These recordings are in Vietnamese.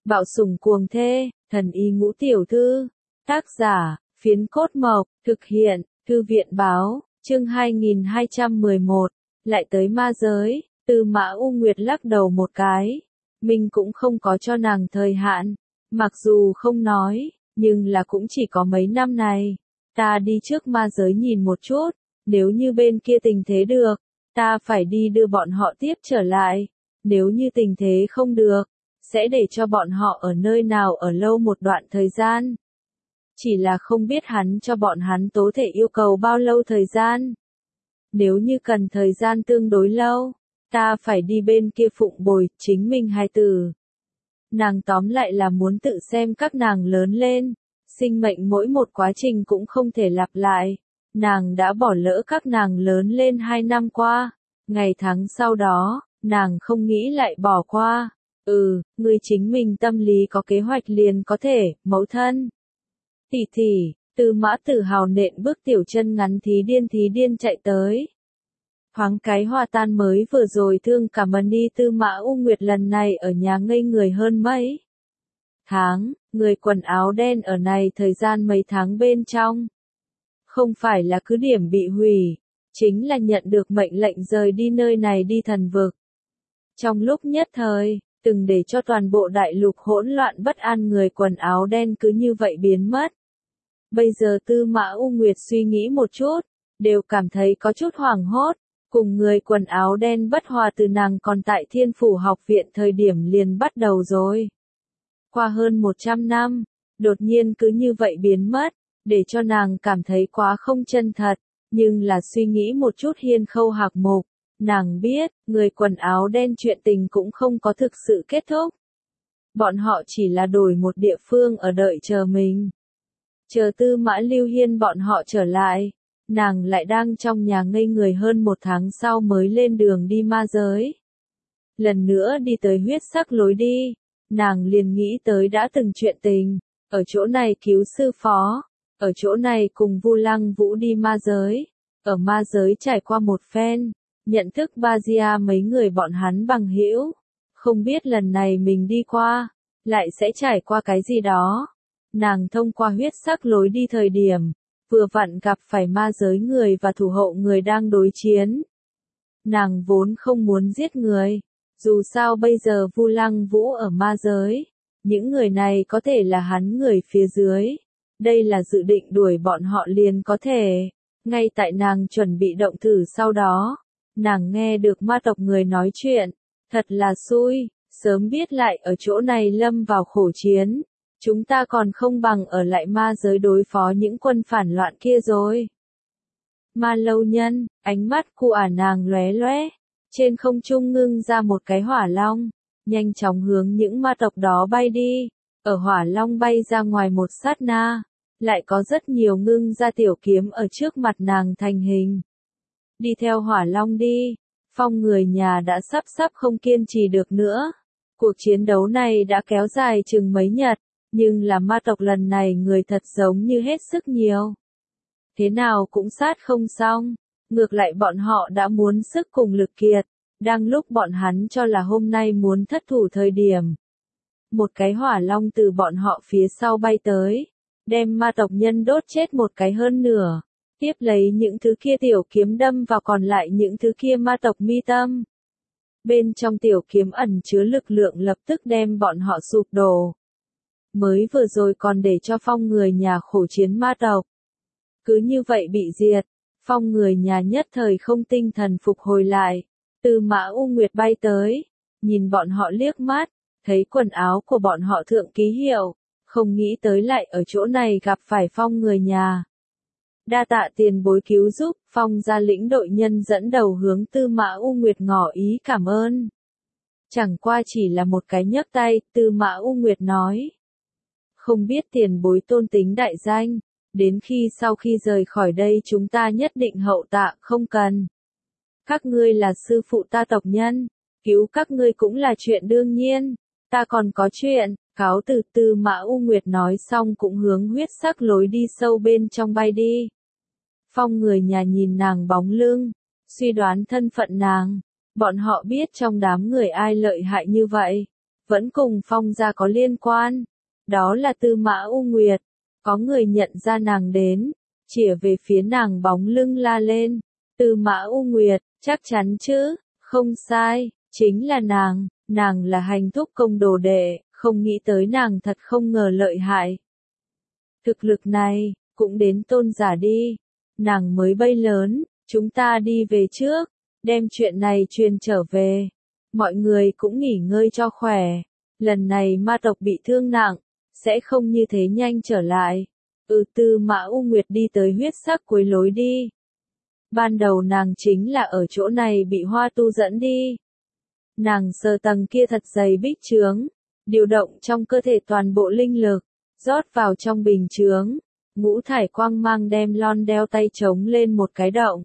Bạo sủng cuồng thê, thần y ngũ tiểu thư. Tác giả, Phiến Cốt Mộc, thực hiện, Thư viện báo, chương 2211, lại tới ma giới, Tư Mã U Nguyệt lắc đầu một cái. Mình cũng không có cho nàng thời hạn, mặc dù không nói, nhưng là cũng chỉ có mấy năm này. Ta đi trước ma giới nhìn một chút, nếu như bên kia tình thế được, ta phải đi đưa bọn họ tiếp trở lại. Nếu như tình thế không được, sẽ để cho bọn họ ở nơi nào ở lâu một đoạn thời gian. Chỉ là không biết hắn cho bọn hắn tố thể yêu cầu bao lâu thời gian. Nếu như cần thời gian tương đối lâu, ta phải đi bên kia phụng bồi chính mình hài tử. Nàng tóm lại là muốn tự xem các nàng lớn lên, sinh mệnh mỗi một quá trình cũng không thể lặp lại. Nàng đã bỏ lỡ các nàng lớn lên 2 năm qua, ngày tháng sau đó, nàng không nghĩ lại bỏ qua. Người chính mình tâm lý có kế hoạch liền có thể, mẫu thân. Tỷ tỷ, Tư Mã Tử Hào nện bước tiểu chân ngắn thí điên chạy tới. Thoáng cái hòa tan mới vừa rồi thương cảm ơn đi Tư Mã U Nguyệt lần này ở nhà ngây người hơn mấy tháng, người quần áo đen ở này thời gian mấy tháng bên trong. Không phải là cứ điểm bị hủy, chính là nhận được mệnh lệnh rời đi nơi này đi thần vực. Trong lúc nhất thời, từng để cho toàn bộ đại lục hỗn loạn bất an người quần áo đen cứ như vậy biến mất. Bây giờ Tư Mã U Nguyệt suy nghĩ một chút, đều cảm thấy có chút hoảng hốt, cùng người quần áo đen bất hòa từ nàng còn tại Thiên Phủ học viện thời điểm liền bắt đầu rồi. Qua hơn 100 năm, đột nhiên cứ như vậy biến mất, để cho nàng cảm thấy quá không chân thật, nhưng là suy nghĩ một chút hiên khâu hạc mục. Nàng biết, người quần áo đen chuyện tình cũng không có thực sự kết thúc. Bọn họ chỉ là đổi một địa phương ở đợi chờ mình. Chờ Tư Mã Lưu Hiên bọn họ trở lại, nàng lại đang trong nhà ngây người hơn 1 tháng sau mới lên đường đi ma giới. Lần nữa đi tới huyết sắc lối đi, nàng liền nghĩ tới đã từng chuyện tình, ở chỗ này cứu sư phó, ở chỗ này cùng Vu Lăng Vũ đi ma giới, ở ma giới trải qua một phen. Nhận thức Bazia mấy người bọn hắn bằng hữu, không biết lần này mình đi qua, lại sẽ trải qua cái gì đó. Nàng thông qua huyết sắc lối đi thời điểm, vừa vặn gặp phải ma giới người và thủ hộ người đang đối chiến. Nàng vốn không muốn giết người, dù sao bây giờ Vu Lăng Vũ ở ma giới, những người này có thể là hắn người phía dưới. Đây là dự định đuổi bọn họ liền có thể, ngay tại nàng chuẩn bị động thử sau đó. Nàng nghe được ma tộc người nói chuyện, thật là xui, sớm biết lại ở chỗ này lâm vào khổ chiến, chúng ta còn không bằng ở lại ma giới đối phó những quân phản loạn kia rồi. Ma lâu nhân, ánh mắt của nàng lóe lóe, trên không trung ngưng ra một cái hỏa long, nhanh chóng hướng những ma tộc đó bay đi, ở hỏa long bay ra ngoài một sát na, lại có rất nhiều ngưng ra tiểu kiếm ở trước mặt nàng thành hình. Đi theo hỏa long đi, Phong người nhà đã sắp không kiên trì được nữa. Cuộc chiến đấu này đã kéo dài chừng mấy nhật, nhưng là ma tộc lần này người thật giống như hết sức nhiều. Thế nào cũng sát không xong, ngược lại bọn họ đã muốn sức cùng lực kiệt, đang lúc bọn hắn cho là hôm nay muốn thất thủ thời điểm. Một cái hỏa long từ bọn họ phía sau bay tới, đem ma tộc nhân đốt chết một cái hơn nửa. Tiếp lấy những thứ kia tiểu kiếm đâm vào còn lại những thứ kia ma tộc mi tâm. Bên trong tiểu kiếm ẩn chứa lực lượng lập tức đem bọn họ sụp đổ. Mới vừa rồi còn để cho Phong người nhà khổ chiến ma tộc. Cứ như vậy bị diệt, Phong người nhà nhất thời không tinh thần phục hồi lại. Tư Mã U Nguyệt bay tới, nhìn bọn họ liếc mắt, thấy quần áo của bọn họ thượng ký hiệu, không nghĩ tới lại ở chỗ này gặp phải Phong người nhà. Đa tạ tiền bối cứu giúp, Phong gia lĩnh đội nhân dẫn đầu hướng Tư Mã U Nguyệt ngỏ ý cảm ơn. Chẳng qua chỉ là một cái nhấc tay, Tư Mã U Nguyệt nói. Không biết tiền bối tôn tính đại danh, đến khi sau khi rời khỏi đây chúng ta nhất định hậu tạ, không cần. Các ngươi là sư phụ ta tộc nhân, cứu các ngươi cũng là chuyện đương nhiên, ta còn có chuyện. Cáo từ Tư Mã U Nguyệt nói xong cũng hướng huyết sắc lối đi sâu bên trong bay đi. Phong người nhà nhìn nàng bóng lưng, suy đoán thân phận nàng, bọn họ biết trong đám người ai lợi hại như vậy. vẫn cùng Phong gia có liên quan. Đó là Tư Mã U Nguyệt. Có người nhận ra nàng đến, chĩa về phía nàng bóng lưng la lên. Tư Mã U Nguyệt, chắc chắn chứ, không sai, chính là nàng là Hành Thúc Công đồ đệ, không nghĩ tới nàng thật không ngờ lợi hại. Thực lực này, cũng đến Tôn giả đi, nàng mới bay lớn, chúng ta đi về trước, đem chuyện này truyền trở về. Mọi người cũng nghỉ ngơi cho khỏe, lần này ma tộc bị thương nặng, sẽ không như thế nhanh trở lại. Tư Mã U Nguyệt đi tới huyết sắc cuối lối đi. Ban đầu nàng chính là ở chỗ này bị Hoa Tu dẫn đi. Nàng sờ tầng kia thật dày bích chướng, điều động trong cơ thể toàn bộ linh lực, rót vào trong bình chướng, ngũ thải quang mang đem lon đeo tay trống lên một cái động.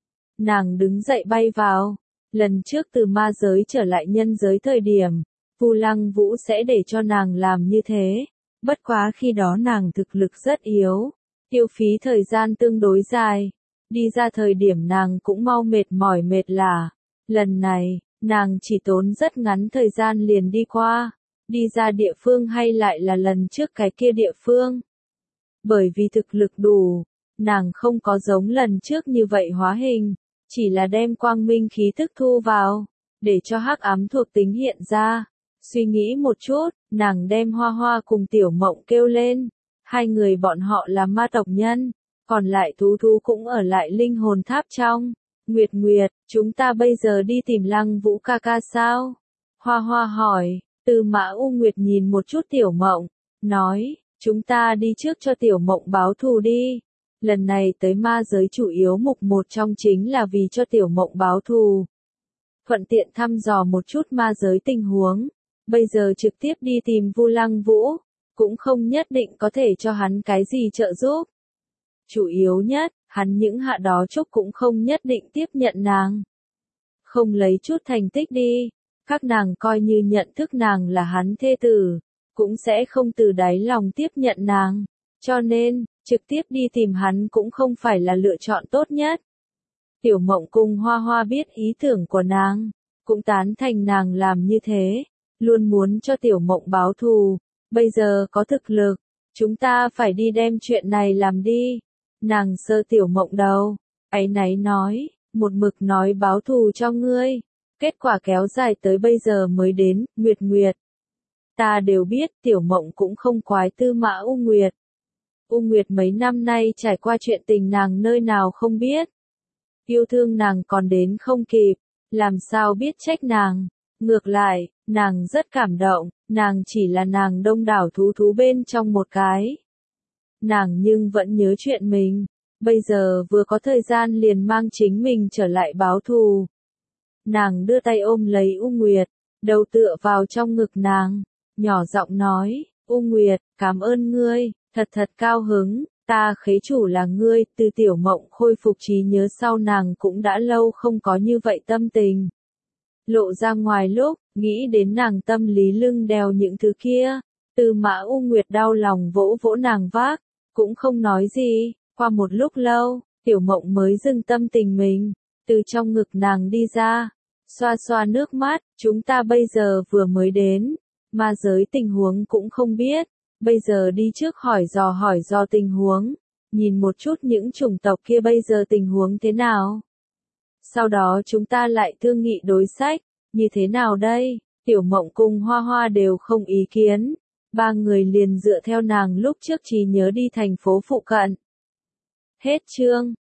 Nàng đứng dậy bay vào, lần trước từ ma giới trở lại nhân giới thời điểm, Vu Lăng Vũ sẽ để cho nàng làm như thế, bất quá khi đó nàng thực lực rất yếu, tiêu phí thời gian tương đối dài, đi ra thời điểm nàng cũng mau mệt mỏi mệt lả. Lần này, nàng chỉ tốn rất ngắn thời gian liền đi qua, đi ra địa phương hay lại là lần trước cái kia địa phương. Bởi vì thực lực đủ, nàng không có giống lần trước như vậy hóa hình, chỉ là đem quang minh khí thức thu vào, để cho hắc ám thuộc tính hiện ra. Suy nghĩ một chút, nàng đem Hoa Hoa cùng Tiểu Mộng kêu lên, hai người bọn họ là ma tộc nhân, còn lại thú thú cũng ở lại linh hồn tháp trong. Nguyệt Nguyệt, chúng ta bây giờ đi tìm Lăng Vũ ca ca sao? Hoa Hoa hỏi. Tư Mã U Nguyệt nhìn một chút Tiểu Mộng, nói, chúng ta đi trước cho Tiểu Mộng báo thù đi. Lần này tới ma giới chủ yếu mục một trong chính là vì cho Tiểu Mộng báo thù. Thuận tiện thăm dò một chút ma giới tình huống. Bây giờ trực tiếp đi tìm Vu Lăng Vũ, cũng không nhất định có thể cho hắn cái gì trợ giúp. Chủ yếu nhất, hắn những hạ đó chúc cũng không nhất định tiếp nhận nàng. Không lấy chút thành tích đi, các nàng coi như nhận thức nàng là hắn thê tử, cũng sẽ không từ đáy lòng tiếp nhận nàng. Cho nên, trực tiếp đi tìm hắn cũng không phải là lựa chọn tốt nhất. Tiểu Mộng cùng Hoa Hoa biết ý tưởng của nàng, cũng tán thành nàng làm như thế, luôn muốn cho Tiểu Mộng báo thù. Bây giờ có thực lực, chúng ta phải đi đem chuyện này làm đi. Nàng sơ Tiểu Mộng đầu, áy náy nói, một mực nói báo thù cho ngươi, kết quả kéo dài tới bây giờ mới đến. Nguyệt Nguyệt, ta đều biết Tiểu Mộng cũng không quái Tư Mã U Nguyệt. U Nguyệt mấy năm nay trải qua chuyện tình nàng nơi nào không biết. Yêu thương nàng còn đến không kịp, làm sao biết trách nàng. Ngược lại, nàng rất cảm động, nàng chỉ là nàng đông đảo thú thú bên trong một cái. Nàng nhưng vẫn nhớ chuyện mình, bây giờ vừa có thời gian liền mang chính mình trở lại báo thù. Nàng đưa tay ôm lấy U Nguyệt, đầu tựa vào trong ngực nàng, nhỏ giọng nói, U Nguyệt, cảm ơn ngươi, thật thật cao hứng, ta khế chủ là ngươi. Từ Tiểu Mộng khôi phục trí nhớ sau nàng cũng đã lâu không có như vậy tâm tình. Lộ ra ngoài lúc, nghĩ đến nàng tâm lý lưng đeo những thứ kia, Tư Mã U Nguyệt đau lòng vỗ vỗ nàng vác, cũng không nói gì. Qua một lúc lâu, Tiểu Mộng mới dừng tâm tình mình, từ trong ngực nàng đi ra, xoa xoa nước mắt, chúng ta bây giờ vừa mới đến, ma giới tình huống cũng không biết, bây giờ đi trước hỏi dò tình huống, nhìn một chút những chủng tộc kia bây giờ tình huống thế nào. Sau đó chúng ta lại thương nghị đối sách, như thế nào đây? Tiểu Mộng cùng Hoa Hoa đều không ý kiến, ba người liền dựa theo nàng lúc trước trí nhớ đi thành phố phụ cận. Hết chương.